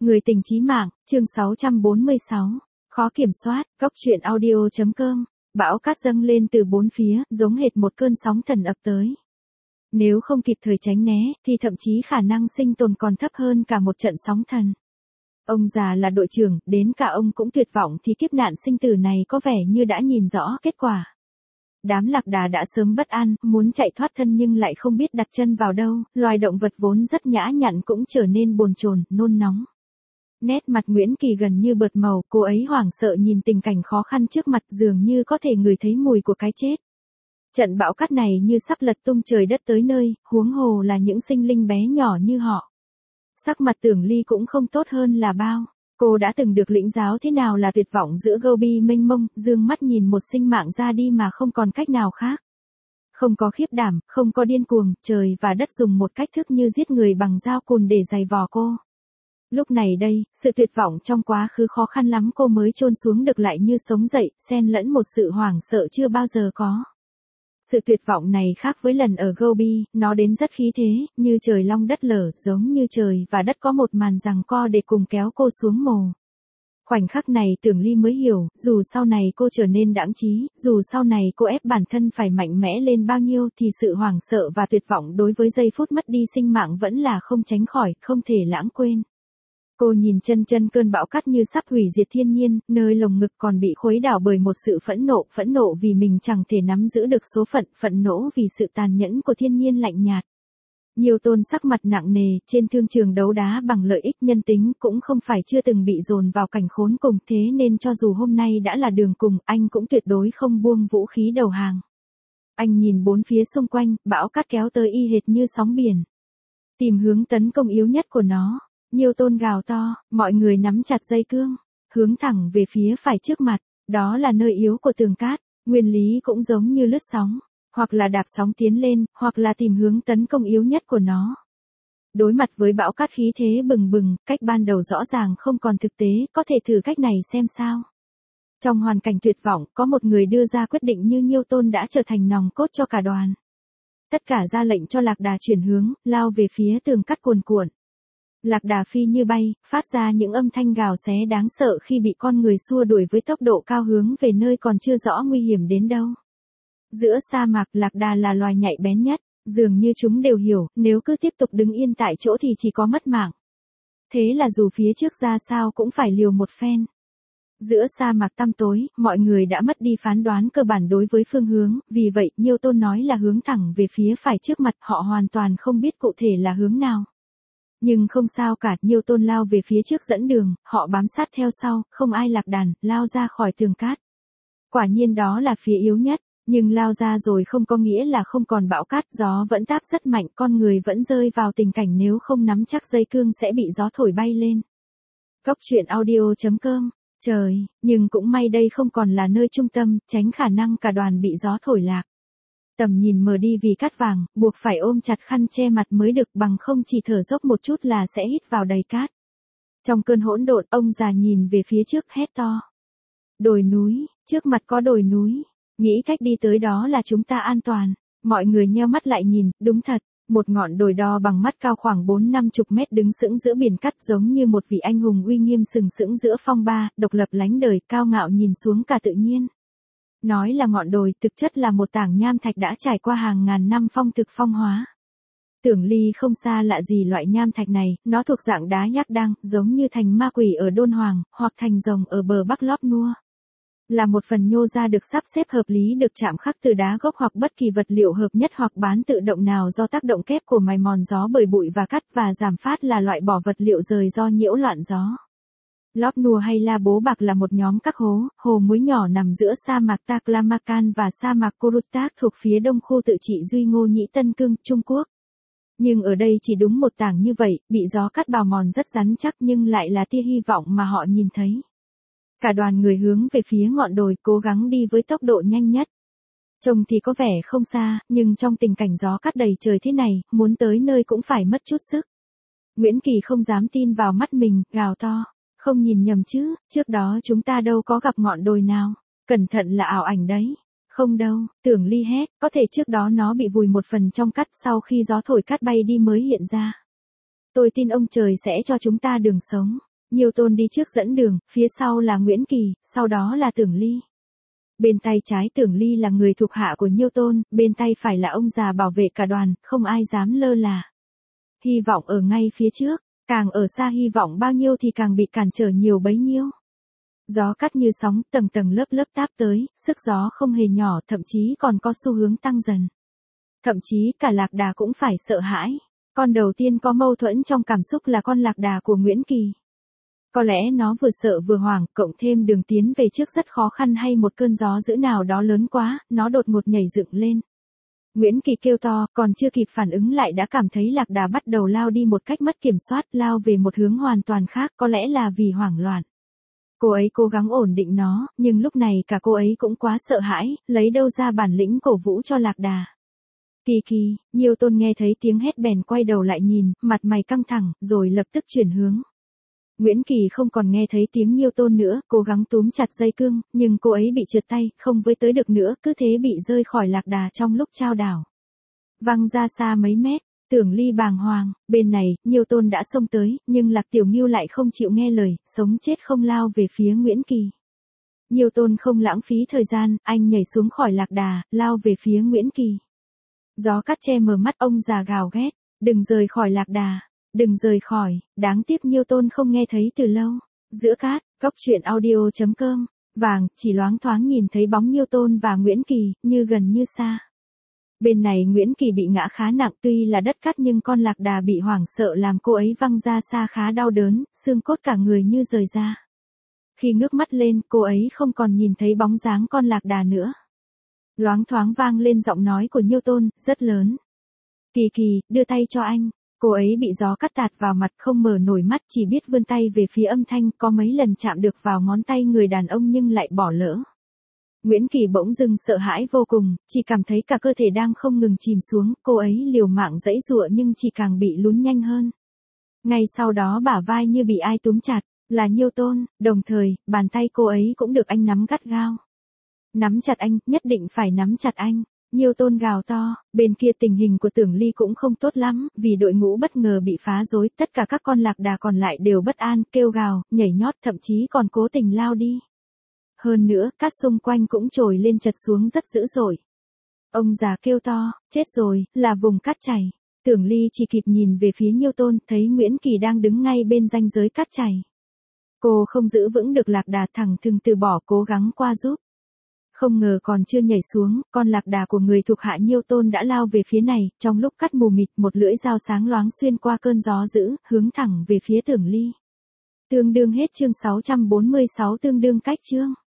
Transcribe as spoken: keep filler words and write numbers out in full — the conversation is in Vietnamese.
Người tình chí mạng, chương sáu trăm bốn mươi sáu. Khó kiểm soát, góc truyện audio.com. Bão cát dâng lên từ bốn phía, giống hệt một cơn sóng thần ập tới. Nếu không kịp thời tránh né, thì thậm chí khả năng sinh tồn còn thấp hơn cả một trận sóng thần. Ông già là đội trưởng, đến cả ông cũng tuyệt vọng thì kiếp nạn sinh tử này có vẻ như đã nhìn rõ kết quả. Đám lạc đà đã sớm bất an, muốn chạy thoát thân nhưng lại không biết đặt chân vào đâu, loài động vật vốn rất nhã nhặn cũng trở nên bồn chồn, nôn nóng. Nét mặt Nguyễn Kỳ gần như bợt màu, cô ấy hoảng sợ nhìn tình cảnh khó khăn trước mặt dường như có thể ngửi thấy mùi của cái chết. Trận bão cát này như sắp lật tung trời đất tới nơi, huống hồ là những sinh linh bé nhỏ như họ. Sắc mặt Tưởng Ly cũng không tốt hơn là bao. Cô đã từng được lĩnh giáo thế nào là tuyệt vọng giữa Gobi mênh mông, dương mắt nhìn một sinh mạng ra đi mà không còn cách nào khác. Không có khiếp đảm, không có điên cuồng, trời và đất dùng một cách thức như giết người bằng dao cùn để giày vò cô. Lúc này đây, sự tuyệt vọng trong quá khứ khó khăn lắm cô mới chôn xuống được lại như sống dậy, xen lẫn một sự hoảng sợ chưa bao giờ có. Sự tuyệt vọng này khác với lần ở Gobi, nó đến rất khí thế, như trời long đất lở, giống như trời và đất có một màn giằng co để cùng kéo cô xuống mồ. Khoảnh khắc này Tưởng Ly mới hiểu, dù sau này cô trở nên đãng trí, dù sau này cô ép bản thân phải mạnh mẽ lên bao nhiêu thì sự hoảng sợ và tuyệt vọng đối với giây phút mất đi sinh mạng vẫn là không tránh khỏi, không thể lãng quên. Cô nhìn chân chân cơn bão cát như sắp hủy diệt thiên nhiên, nơi lồng ngực còn bị khuấy đảo bởi một sự phẫn nộ, phẫn nộ vì mình chẳng thể nắm giữ được số phận, phẫn nộ vì sự tàn nhẫn của thiên nhiên lạnh nhạt. Nhiều Tôn sắc mặt nặng nề, trên thương trường đấu đá bằng lợi ích nhân tính cũng không phải chưa từng bị dồn vào cảnh khốn cùng, thế nên cho dù hôm nay đã là đường cùng, anh cũng tuyệt đối không buông vũ khí đầu hàng. Anh nhìn bốn phía xung quanh, bão cát kéo tới y hệt như sóng biển. Tìm hướng tấn công yếu nhất của nó. Nhiều Tôn gào to, mọi người nắm chặt dây cương, hướng thẳng về phía phải trước mặt, đó là nơi yếu của tường cát, nguyên lý cũng giống như lướt sóng, hoặc là đạp sóng tiến lên, hoặc là tìm hướng tấn công yếu nhất của nó. Đối mặt với bão cát khí thế bừng bừng, cách ban đầu rõ ràng không còn thực tế, có thể thử cách này xem sao. Trong hoàn cảnh tuyệt vọng, có một người đưa ra quyết định như Nhiêu Tôn đã trở thành nòng cốt cho cả đoàn. Tất cả ra lệnh cho lạc đà chuyển hướng, lao về phía tường cát cuồn cuộn. Lạc đà phi như bay, phát ra những âm thanh gào xé đáng sợ khi bị con người xua đuổi với tốc độ cao hướng về nơi còn chưa rõ nguy hiểm đến đâu. Giữa sa mạc, lạc đà là loài nhạy bén nhất, dường như chúng đều hiểu, nếu cứ tiếp tục đứng yên tại chỗ thì chỉ có mất mạng. Thế là dù phía trước ra sao cũng phải liều một phen. Giữa sa mạc tăm tối, mọi người đã mất đi phán đoán cơ bản đối với phương hướng, vì vậy Nhiêu Tôn nói là hướng thẳng về phía phải trước mặt, họ hoàn toàn không biết cụ thể là hướng nào. Nhưng không sao cả, Nhiêu Tôn lao về phía trước dẫn đường, họ bám sát theo sau, không ai lạc đàn, lao ra khỏi tường cát. Quả nhiên đó là phía yếu nhất, nhưng lao ra rồi không có nghĩa là không còn bão cát, gió vẫn táp rất mạnh, con người vẫn rơi vào tình cảnh nếu không nắm chắc dây cương sẽ bị gió thổi bay lên. Góc truyện audio.com, trời, nhưng cũng may đây không còn là nơi trung tâm, tránh khả năng cả đoàn bị gió thổi lạc. Tầm nhìn mờ đi vì cát vàng, buộc phải ôm chặt khăn che mặt mới được, bằng không chỉ thở dốc một chút là sẽ hít vào đầy cát. Trong cơn hỗn độn, ông già nhìn về phía trước hét to. Đồi núi, trước mặt có đồi núi, nghĩ cách đi tới đó là chúng ta an toàn. Mọi người nheo mắt lại nhìn, đúng thật, một ngọn đồi đo bằng mắt cao khoảng bốn năm chục mét đứng sững giữa biển cát giống như một vị anh hùng uy nghiêm sừng sững giữa phong ba, độc lập lánh đời, cao ngạo nhìn xuống cả tự nhiên. Nói là ngọn đồi, thực chất là một tảng nham thạch đã trải qua hàng ngàn năm phong thực phong hóa. Tưởng Ly không xa lạ gì loại nham thạch này, nó thuộc dạng đá nhác đăng, giống như thành ma quỷ ở Đôn Hoàng, hoặc thành rồng ở bờ Bắc Lóp Nua. Là một phần nhô ra được sắp xếp hợp lý được chạm khắc từ đá gốc hoặc bất kỳ vật liệu hợp nhất hoặc bán tự động nào do tác động kép của mài mòn gió bởi bụi và cát, và giảm phát là loại bỏ vật liệu rời do nhiễu loạn gió. Lóp Nua hay La Bố Bạc là một nhóm các hố, hồ muối nhỏ nằm giữa sa mạc Taklamakan và sa mạc Korutak thuộc phía đông khu tự trị Duy Ngô Nhĩ Tân Cương, Trung Quốc. Nhưng ở đây chỉ đúng một tảng như vậy, bị gió cát bào mòn rất rắn chắc nhưng lại là tia hy vọng mà họ nhìn thấy. Cả đoàn người hướng về phía ngọn đồi, cố gắng đi với tốc độ nhanh nhất. Trông thì có vẻ không xa, nhưng trong tình cảnh gió cát đầy trời thế này, muốn tới nơi cũng phải mất chút sức. Nguyễn Kỳ không dám tin vào mắt mình, gào to. Không nhìn nhầm chứ, trước đó chúng ta đâu có gặp ngọn đồi nào. Cẩn thận là ảo ảnh đấy. Không đâu, Tưởng Ly hét, có thể trước đó nó bị vùi một phần trong cát, sau khi gió thổi cát bay đi mới hiện ra. Tôi tin ông trời sẽ cho chúng ta đường sống. Nhiêu Tôn đi trước dẫn đường, phía sau là Nguyễn Kỳ, sau đó là Tưởng Ly. Bên tay trái Tưởng Ly là người thuộc hạ của Nhiêu Tôn, bên tay phải là ông già bảo vệ cả đoàn, không ai dám lơ là. Hy vọng ở ngay phía trước, càng ở xa hy vọng bao nhiêu thì càng bị cản trở nhiều bấy nhiêu. Gió cắt như sóng, tầng tầng lớp lớp táp tới, sức gió không hề nhỏ, thậm chí còn có xu hướng tăng dần. Thậm chí cả Lạc Đà cũng phải sợ hãi. Con đầu tiên có mâu thuẫn trong cảm xúc là con Lạc Đà của Nguyễn Kỳ. Có lẽ nó vừa sợ vừa hoảng, cộng thêm đường tiến về trước rất khó khăn hay một cơn gió dữ nào đó lớn quá, nó đột ngột nhảy dựng lên. Nguyễn Kỳ kêu to, còn chưa kịp phản ứng lại đã cảm thấy Lạc Đà bắt đầu lao đi một cách mất kiểm soát, lao về một hướng hoàn toàn khác, có lẽ là vì hoảng loạn. Cô ấy cố gắng ổn định nó, nhưng lúc này cả cô ấy cũng quá sợ hãi, lấy đâu ra bản lĩnh cổ vũ cho Lạc Đà. Kỳ Kỳ, Nhiêu Tôn nghe thấy tiếng hét bèn quay đầu lại nhìn, mặt mày căng thẳng, rồi lập tức chuyển hướng. Nguyễn Kỳ không còn nghe thấy tiếng Nhiêu Tôn nữa, cố gắng túm chặt dây cương, nhưng cô ấy bị trượt tay, không với tới được nữa, cứ thế bị rơi khỏi Lạc Đà trong lúc chao đảo. Văng ra xa mấy mét, Tưởng Ly bàng hoàng, bên này, Nhiêu Tôn đã xông tới, nhưng Lạc Tiểu Ngưu lại không chịu nghe lời, sống chết không lao về phía Nguyễn Kỳ. Nhiêu Tôn không lãng phí thời gian, anh nhảy xuống khỏi Lạc Đà, lao về phía Nguyễn Kỳ. Gió cắt che mờ mắt ông già gào ghét, đừng rời khỏi Lạc Đà, đừng rời khỏi, đáng tiếc Nhiêu Tôn không nghe thấy từ lâu. Giữa cát, góc truyện audio chấm com, vàng, chỉ loáng thoáng nhìn thấy bóng Nhiêu Tôn và Nguyễn Kỳ, như gần như xa. Bên này Nguyễn Kỳ bị ngã khá nặng, tuy là đất cát nhưng con Lạc Đà bị hoảng sợ làm cô ấy văng ra xa khá đau đớn, xương cốt cả người như rời ra. Khi ngước mắt lên, cô ấy không còn nhìn thấy bóng dáng con Lạc Đà nữa. Loáng thoáng vang lên giọng nói của Nhiêu Tôn, rất lớn. Kỳ Kỳ, đưa tay cho anh. Cô ấy bị gió cắt tạt vào mặt, không mở nổi mắt, chỉ biết vươn tay về phía âm thanh, có mấy lần chạm được vào ngón tay người đàn ông nhưng lại bỏ lỡ. Nguyễn Kỳ bỗng dưng sợ hãi vô cùng, chỉ cảm thấy cả cơ thể đang không ngừng chìm xuống, cô ấy liều mạng giãy giụa nhưng chỉ càng bị lún nhanh hơn. Ngay sau đó bả vai như bị ai túm chặt, là Nhiêu Tôn, đồng thời, bàn tay cô ấy cũng được anh nắm gắt gao. Nắm chặt anh, nhất định phải nắm chặt anh. Nhiêu Tôn gào to, bên kia tình hình của Tưởng Ly cũng không tốt lắm, vì đội ngũ bất ngờ bị phá rối, tất cả các con Lạc Đà còn lại đều bất an, kêu gào, nhảy nhót, thậm chí còn cố tình lao đi. Hơn nữa, cát xung quanh cũng trồi lên chật xuống rất dữ dội. Ông già kêu to, chết rồi, là vùng cát chảy. Tưởng Ly chỉ kịp nhìn về phía Nhiêu Tôn, thấy Nguyễn Kỳ đang đứng ngay bên ranh giới cát chảy. Cô không giữ vững được Lạc Đà, thẳng thừng từ bỏ, cố gắng qua giúp. Không ngờ còn chưa nhảy xuống, con Lạc Đà của người thuộc hạ Nhiêu Tôn đã lao về phía này, trong lúc cắt mù mịt, một lưỡi dao sáng loáng xuyên qua cơn gió dữ, hướng thẳng về phía Tưởng Ly. Tương đương hết chương sáu trăm bốn mươi sáu, tương đương cách chương.